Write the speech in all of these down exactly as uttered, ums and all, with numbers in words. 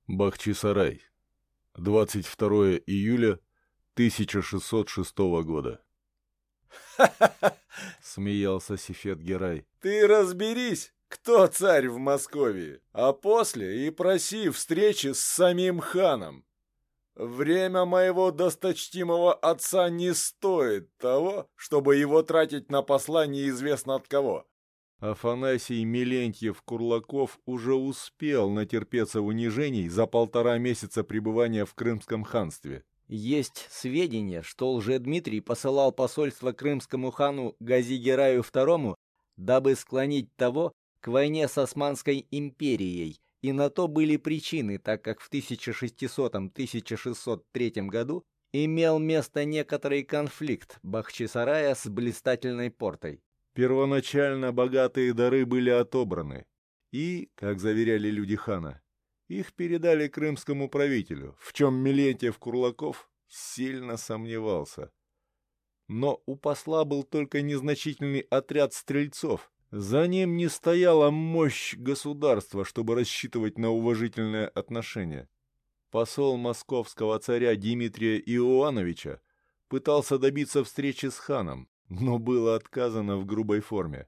Бахчисарай. двадцать второе июля тысяча шестьсот шестого года. «Ха-ха-ха!» — смеялся Сефет-Герай. «Ты разберись, кто царь в Москве, а после и проси встречи с самим ханом. Время моего досточтимого отца не стоит того, чтобы его тратить на посла неизвестно от кого». Афанасий Милентьев-Курлаков уже успел натерпеться унижений за полтора месяца пребывания в Крымском ханстве. Есть сведения, что Лжедмитрий посылал посольство крымскому хану Гази-Гераю второму, дабы склонить того к войне с Османской империей, и на то были причины, так как в тысяча шестисотом — тысяча шестьсот третьем году имел место некоторый конфликт Бахчисарая с блистательной портой. Первоначально богатые дары были отобраны, и, как заверяли люди хана, их передали крымскому правителю, в чем Милентьев-Курлаков сильно сомневался. Но у посла был только незначительный отряд стрельцов. За ним не стояла мощь государства, чтобы рассчитывать на уважительное отношение. Посол московского царя Дмитрия Иоановича пытался добиться встречи с ханом, но было отказано в грубой форме.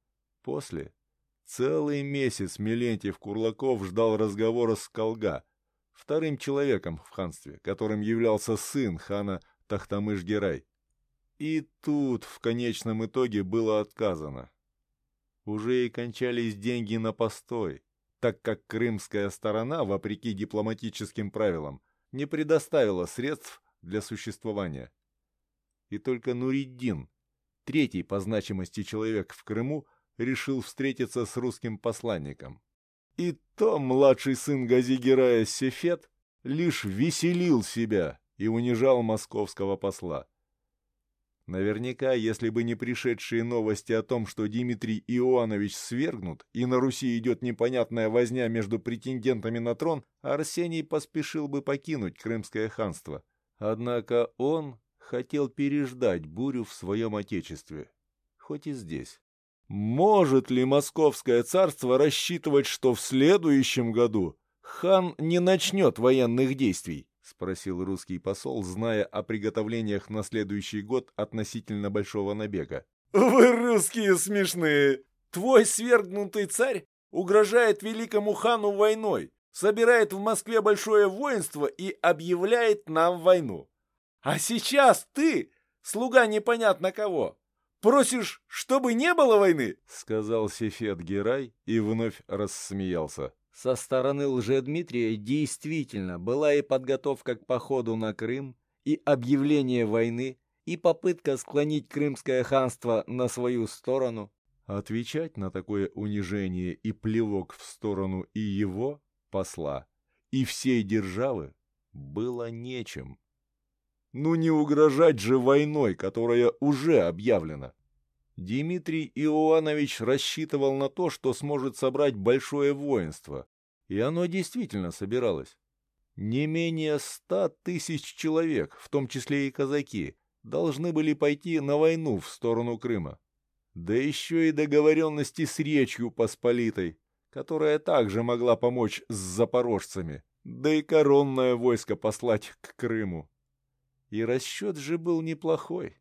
После целый месяц Милентьев-Курлаков ждал разговора с Калга, вторым человеком в ханстве, которым являлся сын хана Тохтамыш-Герай. И тут в конечном итоге было отказано. Уже и кончались деньги на постой, так как крымская сторона, вопреки дипломатическим правилам, не предоставила средств для существования. И только Нуриддин, третий по значимости человек в Крыму, решил встретиться с русским посланником. И то младший сын Гази-Герая Сефет лишь веселил себя и унижал московского посла. Наверняка, если бы не пришедшие новости о том, что Дмитрий Иоанович свергнут, и на Руси идет непонятная возня между претендентами на трон, Арсений поспешил бы покинуть Крымское ханство. Однако он хотел переждать бурю в своем отечестве, хоть и здесь. Может ли Московское царство рассчитывать, что в следующем году хан не начнет военных действий? — спросил русский посол, зная о приготовлениях на следующий год относительно большого набега. «Вы русские смешные! Твой свергнутый царь угрожает великому хану войной, собирает в Москве большое воинство и объявляет нам войну. А сейчас ты, слуга непонятно кого, просишь, чтобы не было войны?» — сказал Сефет-Герай и вновь рассмеялся. Со стороны Лжедмитрия действительно была и подготовка к походу на Крым, и объявление войны, и попытка склонить Крымское ханство на свою сторону. Отвечать на такое унижение и плевок в сторону и его, посла, и всей державы было нечем. Ну не угрожать же войной, которая уже объявлена. Дмитрий Иоанович рассчитывал на то, что сможет собрать большое воинство, и оно действительно собиралось. Не менее ста тысяч человек, в том числе и казаки, должны были пойти на войну в сторону Крыма. Да еще и договоренности с Речью Посполитой, которая также могла помочь с запорожцами, да и коронное войско послать к Крыму. И расчет же был неплохой.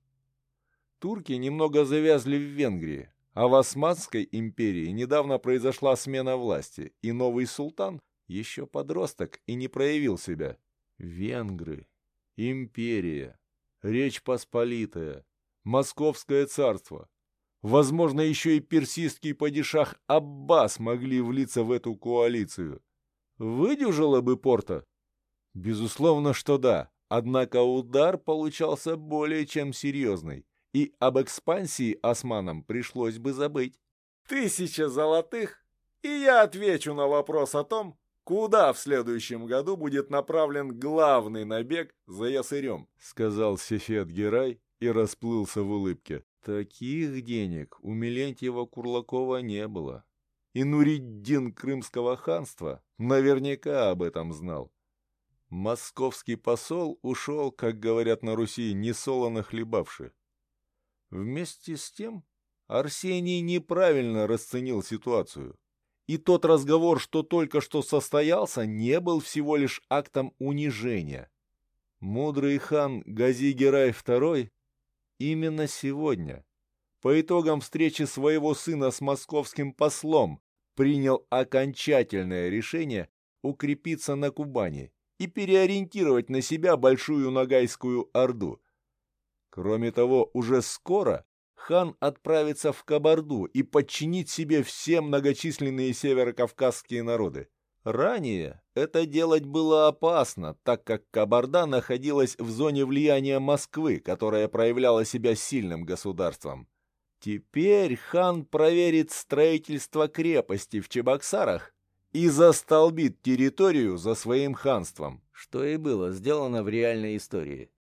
Турки немного завязли в Венгрии, а в Османской империи недавно произошла смена власти, и новый султан еще подросток и не проявил себя. Венгры, империя, Речь Посполитая, Московское царство, возможно, еще и персидский падишах Аббас могли влиться в эту коалицию. Выдержала бы Порта? Безусловно, что да, однако удар получался более чем серьезный. И об экспансии османам пришлось бы забыть. Тысяча золотых, и я отвечу на вопрос о том, куда в следующем году будет направлен главный набег за Ясырем, — сказал Сефет-Герай и расплылся в улыбке. Таких денег у Милентьева-Курлакова не было. И Нуриддин Крымского ханства наверняка об этом знал. Московский посол ушел, как говорят на Руси, несолоно хлебавши. Вместе с тем Арсений неправильно расценил ситуацию. И тот разговор, что только что состоялся, не был всего лишь актом унижения. Мудрый хан Гази-Герай второй именно сегодня, по итогам встречи своего сына с московским послом, принял окончательное решение укрепиться на Кубани и переориентировать на себя Большую Ногайскую Орду. Кроме того, уже скоро хан отправится в Кабарду и подчинит себе все многочисленные северокавказские народы. Ранее это делать было опасно, так как Кабарда находилась в зоне влияния Москвы, которая проявляла себя сильным государством. Теперь хан проверит строительство крепости в Чебоксарах и застолбит территорию за своим ханством. Что и было сделано в реальной истории.